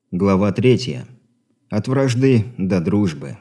Глава 3. От вражды до дружбы.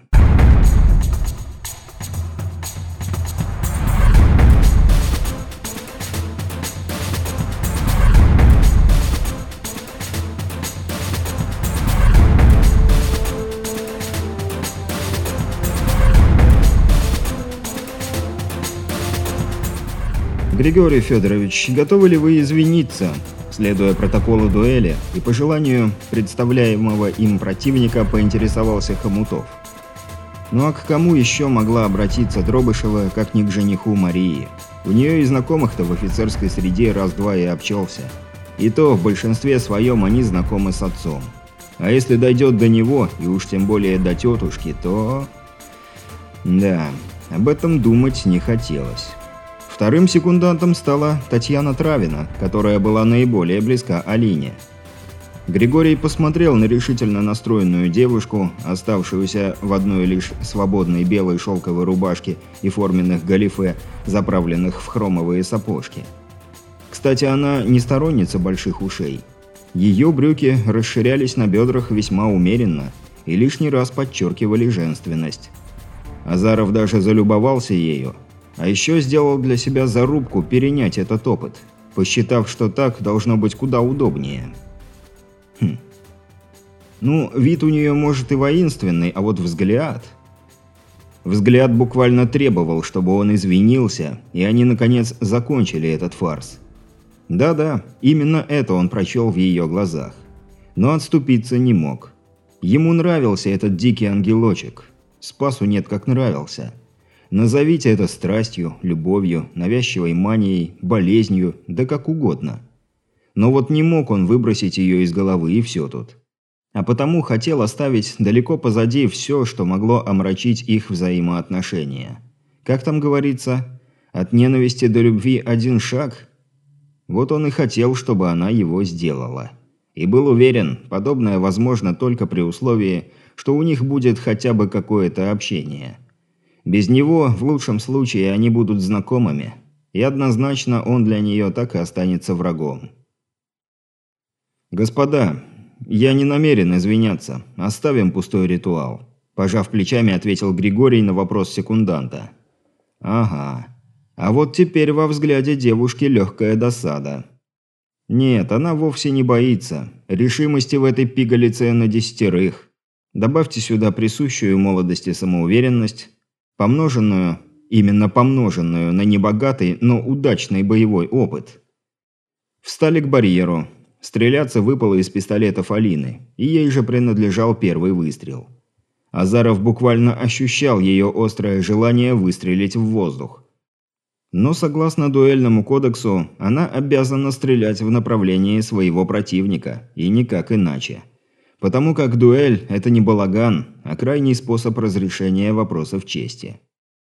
Григорий Федорович, готовы ли вы извиниться? Следуя протоколу дуэли и по желанию представляемого им противника, поинтересовался Хомутов. Ну а к кому еще могла обратиться Дробышева, как не к жениху Марии? У нее и знакомых-то в офицерской среде раз-два и обчелся. И то в большинстве своем они знакомы с отцом. А если дойдет до него, и уж тем более до тетушки, то... Да, об этом думать не хотелось. Вторым секундантом стала Татьяна Травина, которая была наиболее близка Алине. Григорий посмотрел на решительно настроенную девушку, оставшуюся в одной лишь свободной белой шелковой рубашке и форменных галифе, заправленных в хромовые сапожки. Кстати, она не сторонница больших ушей. Ее брюки расширялись на бедрах весьма умеренно и лишний раз подчеркивали женственность. Азаров даже залюбовался ею. А еще сделал для себя зарубку перенять этот опыт, посчитав, что так должно быть куда удобнее. Ну, вид у нее может и воинственный, а вот взгляд... Взгляд буквально требовал, чтобы он извинился, и они, наконец, закончили этот фарс. Да-да, именно это он прочел в ее глазах. Но отступиться не мог. Ему нравился этот дикий ангелочек. Спасу нет, как нравился. Назовите это страстью, любовью, навязчивой манией, болезнью, да как угодно. Но вот не мог он выбросить ее из головы, и все тут. А потому хотел оставить далеко позади все, что могло омрачить их взаимоотношения. Как там говорится, от ненависти до любви один шаг? Вот он и хотел, чтобы она его сделала. И был уверен, подобное возможно только при условии, что у них будет хотя бы какое-то общение. Без него, в лучшем случае, они будут знакомыми, и однозначно он для нее так и останется врагом. «Господа, я не намерен извиняться. Оставим пустой ритуал», – пожав плечами, ответил Григорий на вопрос секунданта. «Ага. А вот теперь во взгляде девушки легкая досада. Нет, она вовсе не боится. Решимости в этой пигалице на 10. Добавьте сюда присущую молодости самоуверенность, помноженную на небогатый, но удачный боевой опыт. Встали к барьеру. Стреляться выпало из пистолетов Алины, и ей же принадлежал первый выстрел. Азаров буквально ощущал ее острое желание выстрелить в воздух. Но согласно дуэльному кодексу, она обязана стрелять в направлении своего противника, и никак иначе. Потому как дуэль – это не балаган, а крайний способ разрешения вопросов чести.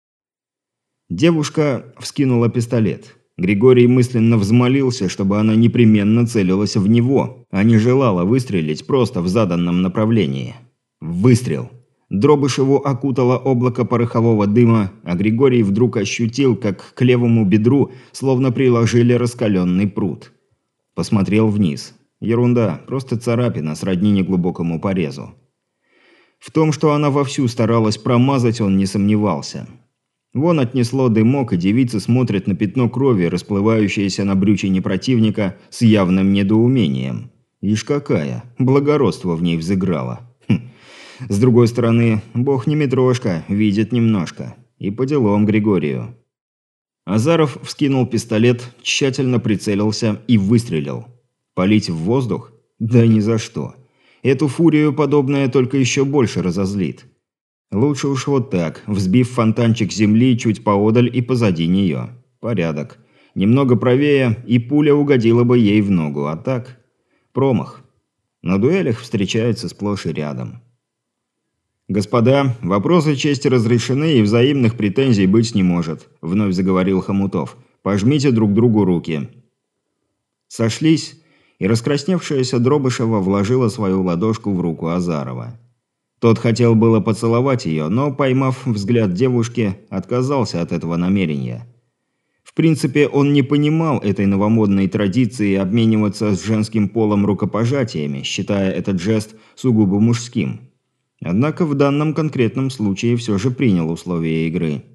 Девушка вскинула пистолет. Григорий мысленно взмолился, чтобы она непременно целилась в него, а не желала выстрелить просто в заданном направлении. Выстрел. Дробышеву окутало облако порохового дыма, а Григорий вдруг ощутил, как к левому бедру словно приложили раскаленный прут. Посмотрел вниз. Ерунда, просто царапина сродни неглубокому порезу. В том, что она вовсю старалась промазать, он не сомневался. Вон отнесло дымок, и девица смотрит на пятно крови, расплывающееся на брючине противника, с явным недоумением. Ишь какая, благородство в ней взыграло. С другой стороны, бог не Митрошка, видит немножко. И по делам Григорию. Азаров вскинул пистолет, тщательно прицелился и выстрелил. Палить в воздух? Да ни за что. Эту фурию подобное только еще больше разозлит. Лучше уж вот так, взбив фонтанчик земли чуть поодаль и позади нее. Порядок. Немного правее, и пуля угодила бы ей в ногу, а так... Промах. На дуэлях встречаются сплошь и рядом. «Господа, вопросы чести разрешены, и взаимных претензий быть не может», – вновь заговорил Хомутов. «Пожмите друг другу руки». Сошлись, и раскрасневшаяся Дробышева вложила свою ладошку в руку Азарова. Тот хотел было поцеловать ее, но, поймав взгляд девушки, отказался от этого намерения. В принципе, он не понимал этой новомодной традиции обмениваться с женским полом рукопожатиями, считая этот жест сугубо мужским. Однако в данном конкретном случае все же принял условия игры.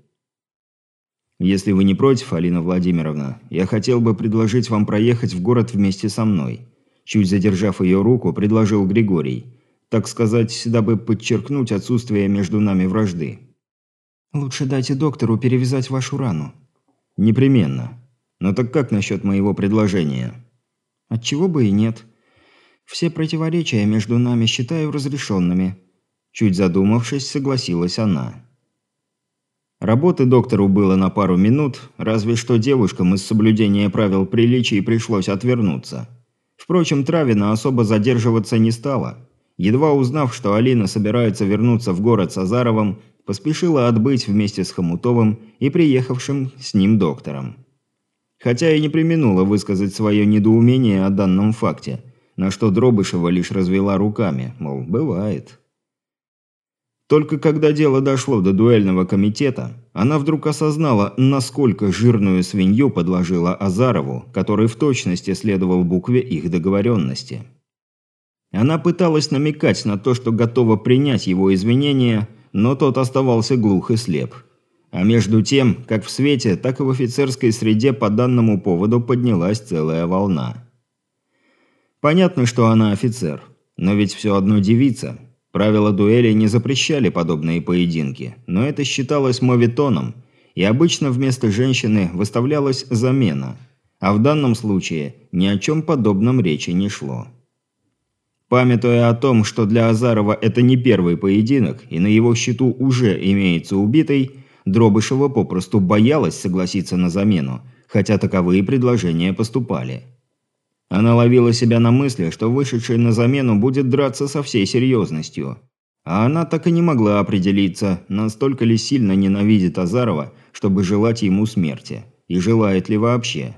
«Если вы не против, Алина Владимировна, я хотел бы предложить вам проехать в город вместе со мной». Чуть задержав ее руку, предложил Григорий. Так сказать, дабы подчеркнуть отсутствие между нами вражды. «Лучше дайте доктору перевязать вашу рану». «Непременно. Но так как насчет моего предложения?» «Отчего бы и нет. Все противоречия между нами считаю разрешенными». Чуть задумавшись, согласилась она. Работы доктору было на пару минут, разве что девушкам из соблюдения правил приличий пришлось отвернуться. Впрочем, Травина особо задерживаться не стала. Едва узнав, что Алина собирается вернуться в город с Азаровым, поспешила отбыть вместе с Хомутовым и приехавшим с ним доктором. Хотя и не преминула высказать свое недоумение о данном факте, на что Дробышева лишь развела руками, мол, бывает. Только когда дело дошло до дуэльного комитета, она вдруг осознала, насколько жирную свинью подложила Азарову, который в точности следовал букве их договоренности. Она пыталась намекать на то, что готова принять его извинения, но тот оставался глух и слеп. А между тем, как в свете, так и в офицерской среде по данному поводу поднялась целая волна. Понятно, что она офицер, но ведь все одно девица. Правила дуэли не запрещали подобные поединки, но это считалось моветоном, и обычно вместо женщины выставлялась замена. А в данном случае ни о чем подобном речи не шло. Памятуя о том, что для Азарова это не первый поединок, и на его счету уже имеется убитый, Дробышева попросту боялась согласиться на замену, хотя таковые предложения поступали. Она ловила себя на мысли, что вышедший на замену будет драться со всей серьезностью. А она так и не могла определиться, настолько ли сильно ненавидит Азарова, чтобы желать ему смерти, и желает ли вообще.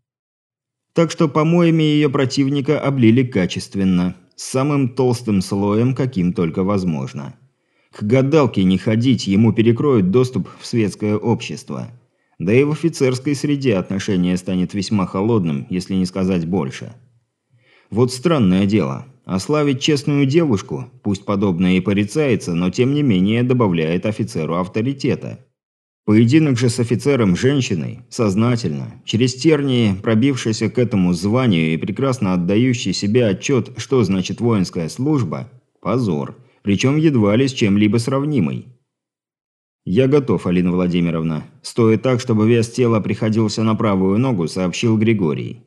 Так что помоями ее противника облили качественно, с самым толстым слоем, каким только возможно. К гадалке не ходить, ему перекроют доступ в светское общество. Да и в офицерской среде отношение станет весьма холодным, если не сказать больше. Вот странное дело. Ославить честную девушку, пусть подобное и порицается, но тем не менее добавляет офицеру авторитета. Поединок же с офицером-женщиной, сознательно, через тернии, пробившийся к этому званию и прекрасно отдающий себе отчет, что значит воинская служба – позор, причем едва ли с чем-либо сравнимый. «Я готов, Алина Владимировна. Стоя так, чтобы вес тела приходился на правую ногу», – сообщил Григорий.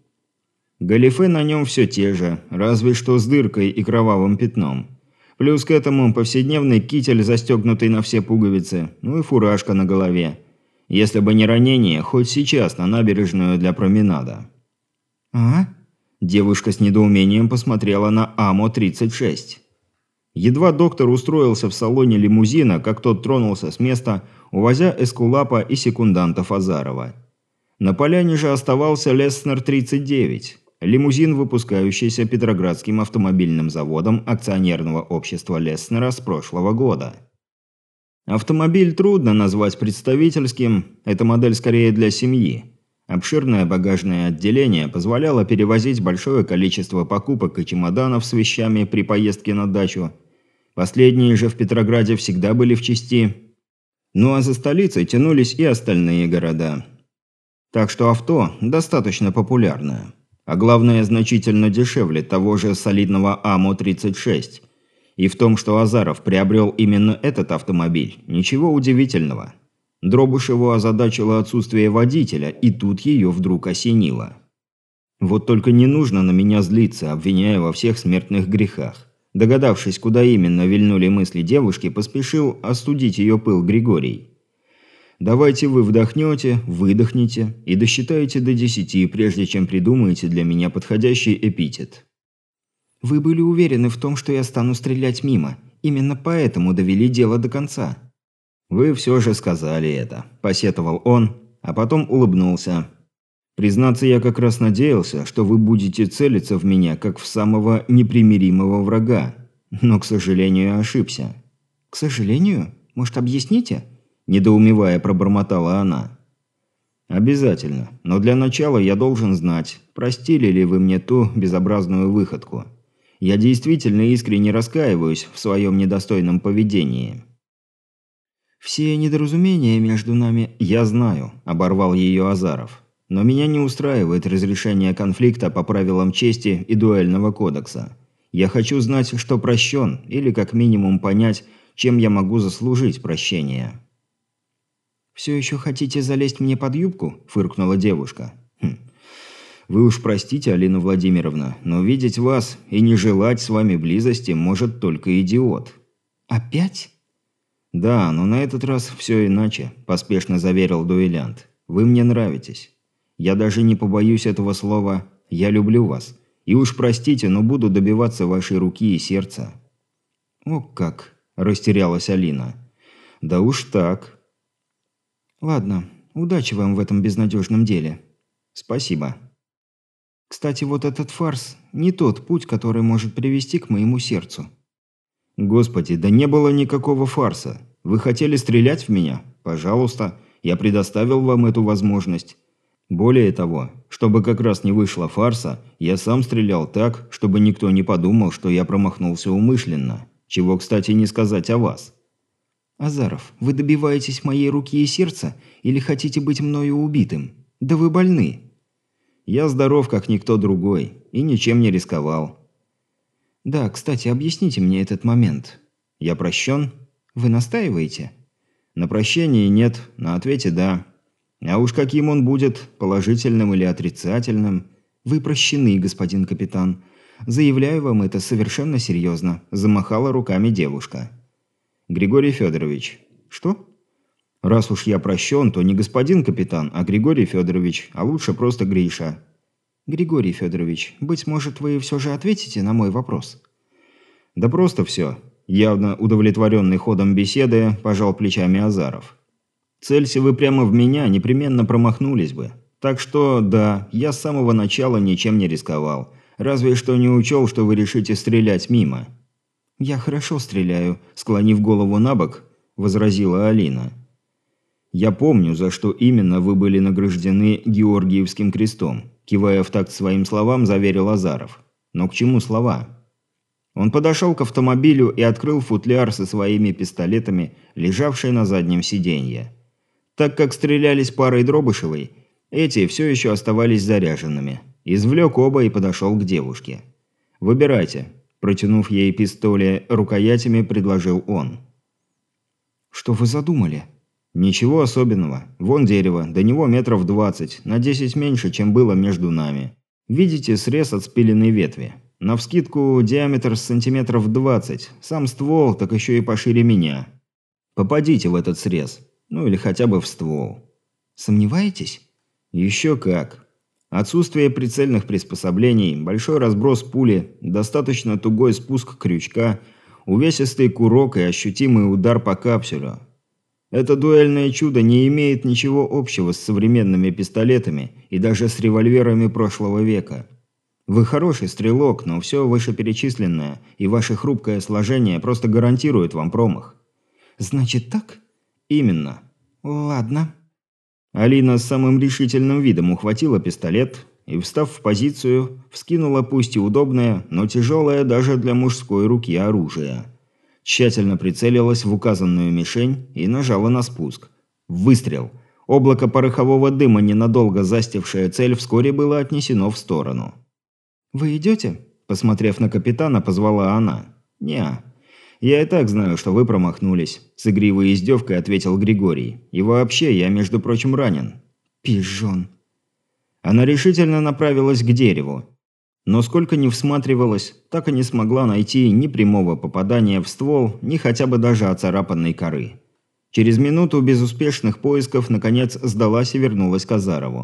Галифе на нем все те же, разве что с дыркой и кровавым пятном. Плюс к этому повседневный китель, застегнутый на все пуговицы, ну и фуражка на голове. Если бы не ранение, хоть сейчас на набережную для променада. «А?» Девушка с недоумением посмотрела на АМО-36. Едва доктор устроился в салоне лимузина, как тот тронулся с места, увозя Эскулапа и секундантов Азарова. На поляне же оставался Леснер-39. Лимузин, выпускающийся Петроградским автомобильным заводом акционерного общества Леснера с прошлого года. Автомобиль трудно назвать представительским, эта модель скорее для семьи. Обширное багажное отделение позволяло перевозить большое количество покупок и чемоданов с вещами при поездке на дачу. Последние же в Петрограде всегда были в чести. Ну а за столицей тянулись и остальные города. Так что авто достаточно популярное. А главное, значительно дешевле того же солидного АМО-36. И в том, что Азаров приобрел именно этот автомобиль, ничего удивительного. Дробышеву озадачило отсутствие водителя, и тут ее вдруг осенило. Вот только не нужно на меня злиться, обвиняя во всех смертных грехах. Догадавшись, куда именно вильнули мысли девушки, поспешил остудить ее пыл Григорий. Давайте вы вдохнете, выдохнете и досчитаете до 10, прежде чем придумаете для меня подходящий эпитет. «Вы были уверены в том, что я стану стрелять мимо. Именно поэтому довели дело до конца». «Вы все же сказали это», – посетовал он, а потом улыбнулся. «Признаться, я как раз надеялся, что вы будете целиться в меня, как в самого непримиримого врага. Но, к сожалению, ошибся». «К сожалению? Может, объясните?» Недоумевая, пробормотала она. «Обязательно. Но для начала я должен знать, простили ли вы мне ту безобразную выходку. Я действительно искренне раскаиваюсь в своем недостойном поведении». «Все недоразумения между нами...» «Я знаю», – оборвал ее Азаров. «Но меня не устраивает разрешение конфликта по правилам чести и дуэльного кодекса. Я хочу знать, что прощен, или как минимум понять, чем я могу заслужить прощение». «Все еще хотите залезть мне под юбку?» – фыркнула девушка. «Вы уж простите, Алина Владимировна, но видеть вас и не желать с вами близости может только идиот». «Опять?» «Да, но на этот раз все иначе», – поспешно заверил дуэлянт. «Вы мне нравитесь. Я даже не побоюсь этого слова. Я люблю вас. И уж простите, но буду добиваться вашей руки и сердца». «О как!» – растерялась Алина. «Да уж так». «Ладно, удачи вам в этом безнадежном деле». «Спасибо». «Кстати, вот этот фарс – не тот путь, который может привести к моему сердцу». «Господи, да не было никакого фарса. Вы хотели стрелять в меня? Пожалуйста, я предоставил вам эту возможность. Более того, чтобы как раз не вышло фарса, я сам стрелял так, чтобы никто не подумал, что я промахнулся умышленно. Чего, кстати, не сказать о вас». «Азаров, вы добиваетесь моей руки и сердца или хотите быть мною убитым? Да вы больны». «Я здоров, как никто другой, и ничем не рисковал». «Да, кстати, объясните мне этот момент». «Я прощен?» «Вы настаиваете?» «На прощении нет, на ответе да. А уж каким он будет, положительным или отрицательным?» «Вы прощены, господин капитан. Заявляю вам это совершенно серьезно», – замахала руками девушка. «Григорий Федорович». «Что?» «Раз уж я прощен, то не господин капитан, а Григорий Федорович, а лучше просто Гриша». «Григорий Федорович, быть может, вы все же ответите на мой вопрос?» «Да просто все». Явно удовлетворенный ходом беседы, пожал плечами Азаров. «Целься вы прямо в меня, непременно промахнулись бы. Так что, да, я с самого начала ничем не рисковал. Разве что не учел, что вы решите стрелять мимо». «Я хорошо стреляю», – склонив голову на бок, возразила Алина. «Я помню, за что именно вы были награждены Георгиевским крестом», – кивая в такт своим словам, заверил Азаров. «Но к чему слова?» Он подошел к автомобилю и открыл футляр со своими пистолетами, лежавший на заднем сиденье. Так как стрелялись парой Дробышевой, эти все еще оставались заряженными. Извлек оба и подошел к девушке. «Выбирайте», – протянув ей пистоли рукоятями, предложил он. «Что вы задумали?» «Ничего особенного. Вон дерево, до него метров 20, на 10 меньше, чем было между нами. Видите срез от спиленной ветви? Навскидку диаметр сантиметров 20, сам ствол так еще и пошире меня. Попадите в этот срез, ну или хотя бы в ствол». «Сомневаетесь?» «Еще как. Отсутствие прицельных приспособлений, большой разброс пули, достаточно тугой спуск крючка, увесистый курок и ощутимый удар по капсюлю. Это дуэльное чудо не имеет ничего общего с современными пистолетами и даже с револьверами прошлого века. Вы хороший стрелок, но все вышеперечисленное и ваше хрупкое сложение просто гарантирует вам промах». «Значит так?» «Именно». «Ладно». Алина с самым решительным видом ухватила пистолет и, встав в позицию, вскинула пусть и удобное, но тяжелое даже для мужской руки оружие. Тщательно прицелилась в указанную мишень и нажала на спуск. Выстрел. Облако порохового дыма, ненадолго застившее цель, вскоре было отнесено в сторону. «Вы идете?» – посмотрев на капитана, позвала она. «Не. Я и так знаю, что вы промахнулись», – с игривой издевкой ответил Григорий. «И вообще, я, между прочим, ранен». «Пижон». Она решительно направилась к дереву. Но сколько ни всматривалась, так и не смогла найти ни прямого попадания в ствол, ни хотя бы даже оцарапанной коры. Через минуту безуспешных поисков, наконец, сдалась и вернулась к Азарову.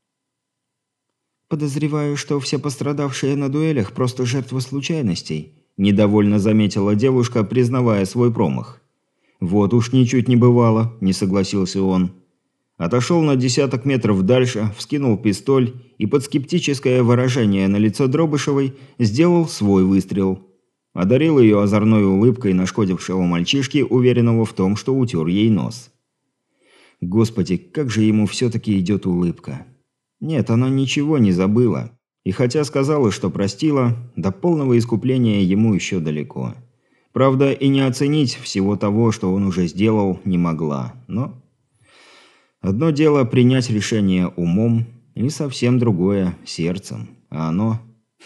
«Подозреваю, что все пострадавшие на дуэлях просто жертвы случайностей», – недовольно заметила девушка, признавая свой промах. «Вот уж ничуть не бывало», – не согласился он. Отошел на десяток метров дальше, вскинул пистоль и под скептическое выражение на лицо Дробышевой сделал свой выстрел. Одарил ее озорной улыбкой нашкодившего мальчишки, уверенного в том, что утер ей нос. Господи, как же ему все-таки идет улыбка. Нет, она ничего не забыла. И хотя сказала, что простила, до полного искупления ему еще далеко. Правда, и не оценить всего того, что он уже сделал, не могла. Но одно дело принять решение умом, и совсем другое – сердцем. А оно...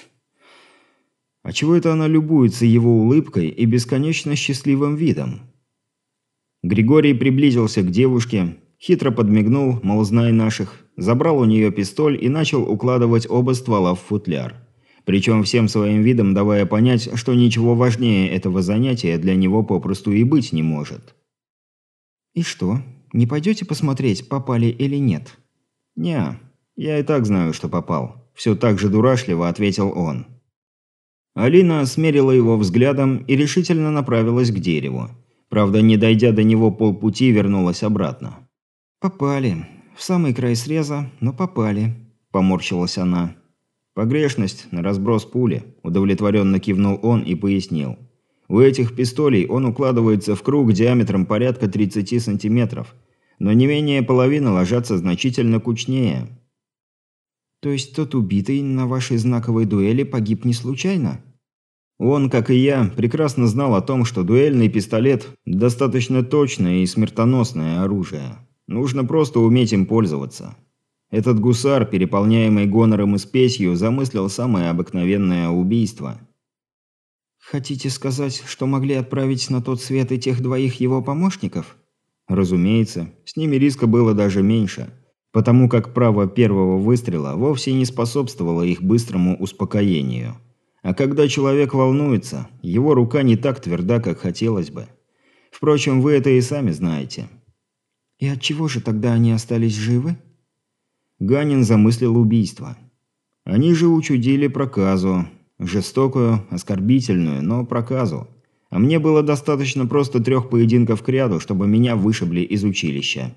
А чего это она любуется его улыбкой и бесконечно счастливым видом? Григорий приблизился к девушке, хитро подмигнул, мол, знай наших, забрал у нее пистоль и начал укладывать оба ствола в футляр. Причем всем своим видом давая понять, что ничего важнее этого занятия для него попросту и быть не может. «И что, не пойдете посмотреть, попали или нет?» «Не, я и так знаю, что попал», – все так же дурашливо ответил он. Алина смерила его взглядом и решительно направилась к дереву. Правда, не дойдя до него полпути, вернулась обратно. «Попали. В самый край среза, но попали», – поморщилась она. «Погрешность на разброс пули», – удовлетворенно кивнул он и пояснил. «У этих пистолей он укладывается в круг диаметром порядка 30 сантиметров, но не менее половины ложатся значительно кучнее». «То есть тот убитый на вашей знаковой дуэли погиб не случайно?» Он, как и я, прекрасно знал о том, что дуэльный пистолет – достаточно точное и смертоносное оружие. Нужно просто уметь им пользоваться. Этот гусар, переполняемый гонором и спесью, замыслил самое обыкновенное убийство. «Хотите сказать, что могли отправить на тот свет и тех двоих его помощников?» Разумеется, с ними риска было даже меньше, потому как право первого выстрела вовсе не способствовало их быстрому успокоению. А когда человек волнуется, его рука не так тверда, как хотелось бы. Впрочем, вы это и сами знаете. «И отчего же тогда они остались живы?» Ганин замыслил убийство. Они же учудили проказу. Жестокую, оскорбительную, но проказу. А мне было достаточно просто 3 поединков кряду, чтобы меня вышибли из училища.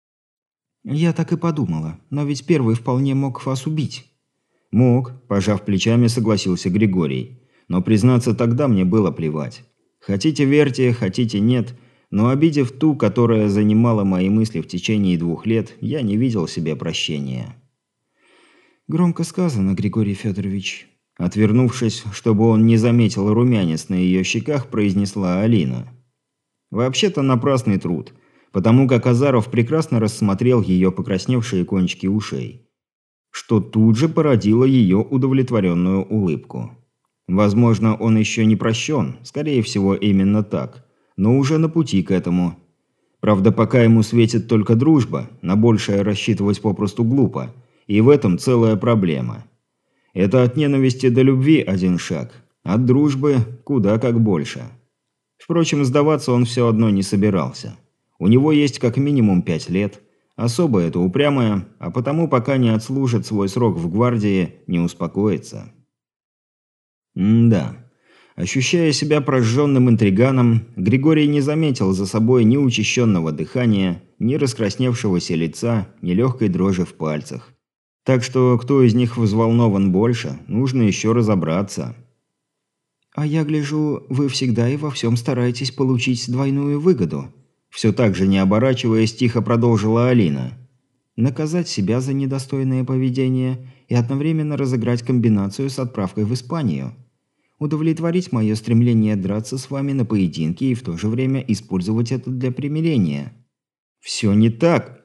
«Я так и подумала, но ведь первый вполне мог вас убить». «Мог», – пожав плечами, согласился Григорий. «Но, признаться, тогда мне было плевать. Хотите верьте, хотите нет, но обидев ту, которая занимала мои мысли в течение 2 лет, я не видел себе прощения». «Громко сказано, Григорий Федорович». Отвернувшись, чтобы он не заметил румянец на ее щеках, произнесла Алина. Вообще-то напрасный труд, потому как Азаров прекрасно рассмотрел ее покрасневшие кончики ушей, что тут же породило ее удовлетворенную улыбку. Возможно, он еще не прощен, скорее всего, именно так, но уже на пути к этому. Правда, пока ему светит только дружба, на большее рассчитывать попросту глупо, и в этом целая проблема. Это от ненависти до любви один шаг, от дружбы куда как больше. Впрочем, сдаваться он все одно не собирался. У него есть как минимум 5 лет. Особо это упрямая, а потому пока не отслужит свой срок в гвардии, не успокоится. Да. Ощущая себя прожженным интриганом, Григорий не заметил за собой ни учащенного дыхания, ни раскрасневшегося лица, ни легкой дрожи в пальцах. Так что кто из них взволнован больше, нужно еще разобраться. «А я гляжу, вы всегда и во всем стараетесь получить двойную выгоду», все так же не оборачиваясь, тихо продолжила Алина. «Наказать себя за недостойное поведение и одновременно разыграть комбинацию с отправкой в Испанию. Удовлетворить мое стремление драться с вами на поединке и в то же время использовать это для примирения». «Все не так».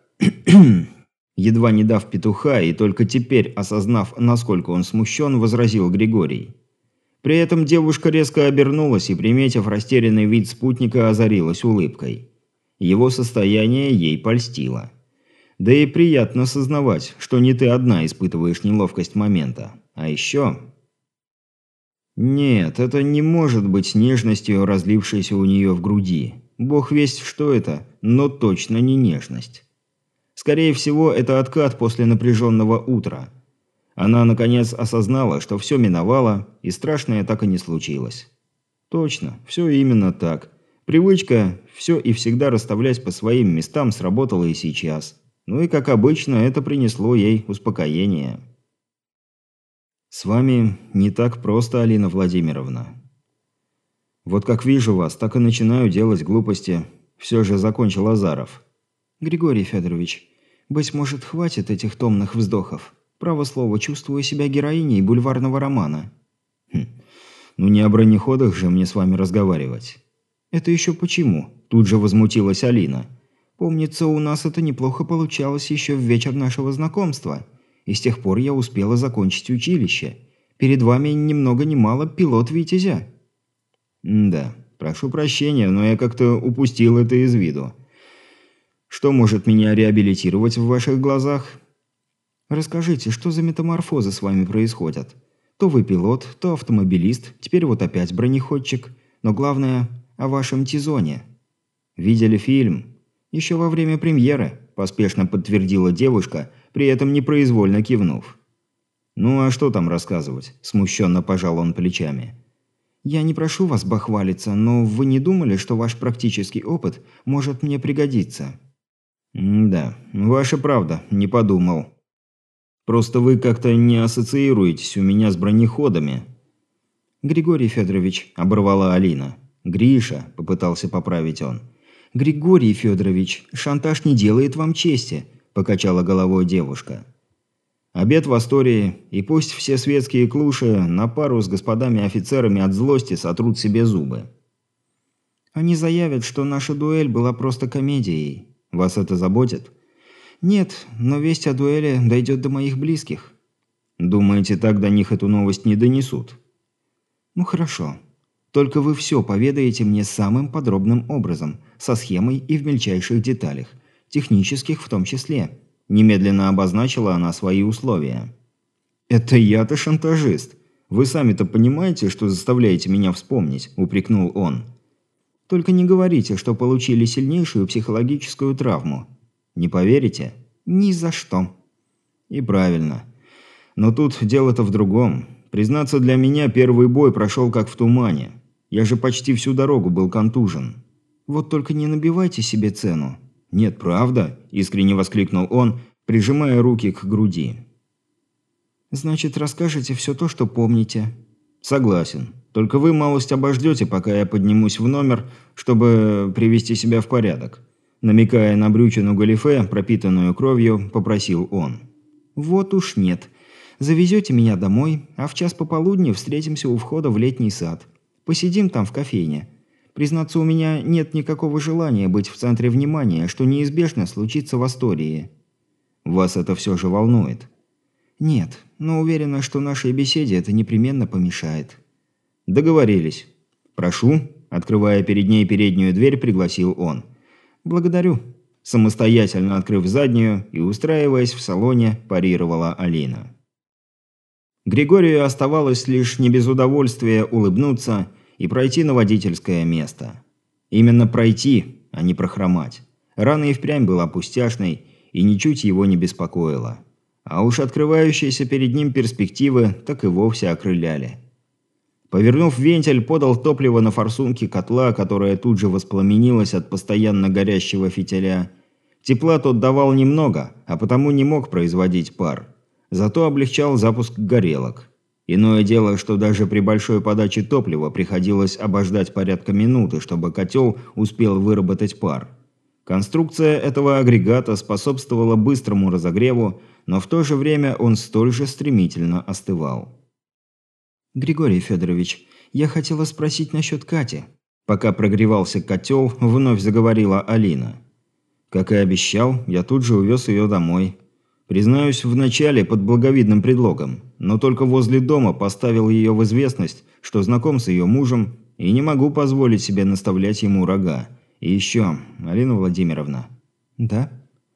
Едва не дав петуха и только теперь осознав, насколько он смущен, возразил Григорий. При этом девушка резко обернулась и, приметив растерянный вид спутника, озарилась улыбкой. Его состояние ей польстило. Да и приятно сознавать, что не ты одна испытываешь неловкость момента. А еще... Нет, это не может быть нежностью, разлившейся у нее в груди. Бог весть, что это, но точно не нежность. Скорее всего, это откат после напряженного утра. Она, наконец, осознала, что все миновало, и страшное так и не случилось. Точно, все именно так. Привычка все и всегда расставлять по своим местам сработала и сейчас. Ну и, как обычно, это принесло ей успокоение. «С вами не так просто, Алина Владимировна. Вот как вижу вас, так и начинаю делать глупости», – все же закончил Азаров. Григорий Федорович, быть может, хватит этих томных вздохов? Право слово, чувствую себя героиней бульварного романа. Хм. Ну не о бронеходах же мне с вами разговаривать. Это еще почему? Тут же возмутилась Алина. Помнится, у нас это неплохо получалось еще в вечер нашего знакомства. И с тех пор я успела закончить училище. Перед вами ни много ни мало пилот Витязя. Да, прошу прощения, но я как-то упустил это из виду. Что может меня реабилитировать в ваших глазах? Расскажите, что за метаморфозы с вами происходят? То вы пилот, то автомобилист, теперь вот опять бронеходчик. Но главное, о вашем Тизоне. Видели фильм? Еще во время премьеры, поспешно подтвердила девушка, при этом непроизвольно кивнув. Ну а что там рассказывать? Смущенно пожал он плечами. Я не прошу вас бахвалиться, но вы не думали, что ваш практический опыт может мне пригодиться? Да, ваша правда, не подумал. Просто вы как-то не ассоциируетесь у меня с бронеходами. Григорий Федорович, оборвала Алина. Гриша, попытался поправить он. Григорий Федорович, шантаж не делает вам чести, покачала головой девушка. Обед в Астории, и пусть все светские клуши на пару с господами офицерами от злости сотрут себе зубы. Они заявят, что наша дуэль была просто комедией. Вас это заботит? Нет, но весть о дуэли дойдет до моих близких. Думаете, так до них эту новость не донесут? Ну хорошо. Только вы все поведаете мне самым подробным образом, со схемой и в мельчайших деталях, технических в том числе. Немедленно обозначила она свои условия. «Это я-то шантажист. Вы сами-то понимаете, что заставляете меня вспомнить?» – упрекнул он. «Только не говорите, что получили сильнейшую психологическую травму. Не поверите?» «Ни за что». «И правильно. Но тут дело-то в другом. Признаться, для меня первый бой прошел как в тумане. Я же почти всю дорогу был контужен». «Вот только не набивайте себе цену». «Нет, правда?» – искренне воскликнул он, прижимая руки к груди. «Значит, расскажете все то, что помните». «Согласен. Только вы малость обождете, пока я поднимусь в номер, чтобы привести себя в порядок». Намекая на брючину галифе, пропитанную кровью, попросил он. «Вот уж нет. Завезете меня домой, а в час пополудни встретимся у входа в летний сад. Посидим там в кофейне. Признаться, у меня нет никакого желания быть в центре внимания, что неизбежно случится в Астории». «Вас это все же волнует?» «Нет, но уверена, что нашей беседе это непременно помешает». «Договорились. Прошу», – открывая перед ней переднюю дверь, пригласил он. «Благодарю», – самостоятельно открыв заднюю и устраиваясь в салоне, парировала Алина. Григорию оставалось лишь не без удовольствия улыбнуться и пройти на водительское место. Именно пройти, а не прохромать. Рана и впрямь была пустяшной и ничуть его не беспокоила. А уж открывающиеся перед ним перспективы так и вовсе окрыляли. Повернув вентиль, подал топливо на форсунки котла, которая тут же воспламенилась от постоянно горящего фитиля. Тепла тот давал немного, а потому не мог производить пар. Зато облегчал запуск горелок. Иное дело, что даже при большой подаче топлива приходилось обождать порядка минуты, чтобы котел успел выработать пар. Конструкция этого агрегата способствовала быстрому разогреву, но в то же время он столь же стремительно остывал. «Григорий Федорович, я хотела спросить насчет Кати». Пока прогревался котел, вновь заговорила Алина. Как и обещал, я тут же увез ее домой. Признаюсь, вначале под благовидным предлогом, но только возле дома поставил ее в известность, что знаком с ее мужем и не могу позволить себе наставлять ему рога. И еще, Алина Владимировна. «Да?»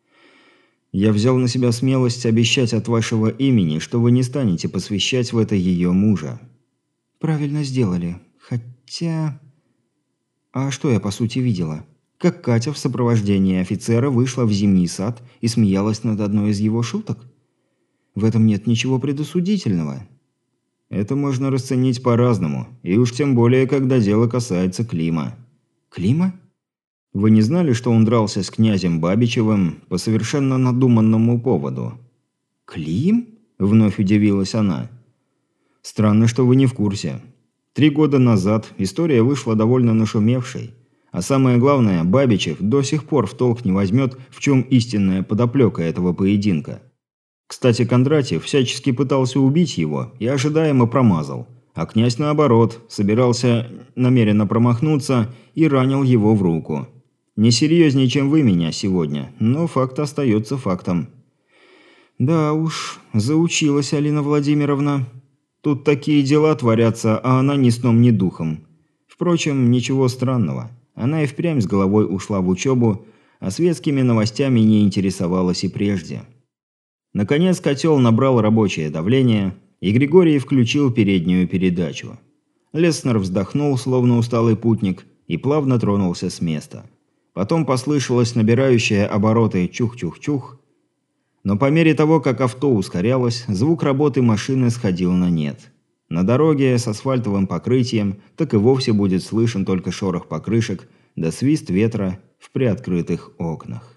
«Я взял на себя смелость обещать от вашего имени, что вы не станете посвящать в это ее мужа». «Правильно сделали. Хотя...» «А что я по сути видела? Как Катя в сопровождении офицера вышла в зимний сад и смеялась над одной из его шуток? В этом нет ничего предосудительного». «Это можно расценить по-разному, и уж тем более, когда дело касается Клима». «Клима?» «Вы не знали, что он дрался с князем Бабичевым по совершенно надуманному поводу?» «Клим?» – вновь удивилась она. «Странно, что вы не в курсе. 3 года назад история вышла довольно нашумевшей. А самое главное, Бабичев до сих пор в толк не возьмет, в чем истинная подоплека этого поединка. Кстати, Кондратьев всячески пытался убить его и ожидаемо промазал. А князь, наоборот, собирался намеренно промахнуться и ранил его в руку. Не серьезнее, чем вы меня сегодня, но факт остается фактом. Да уж, заучилась Алина Владимировна. Тут такие дела творятся, а она ни сном, ни духом. Впрочем, ничего странного. Она и впрямь с головой ушла в учебу, а светскими новостями не интересовалась и прежде. Наконец котел набрал рабочее давление, и Григорий включил переднюю передачу. Леснер вздохнул, словно усталый путник, и плавно тронулся с места. Потом послышалось набирающее обороты чух-чух-чух, но по мере того, как авто ускорялось, звук работы машины сходил на нет. На дороге с асфальтовым покрытием так и вовсе будет слышен только шорох покрышек да свист ветра в приоткрытых окнах.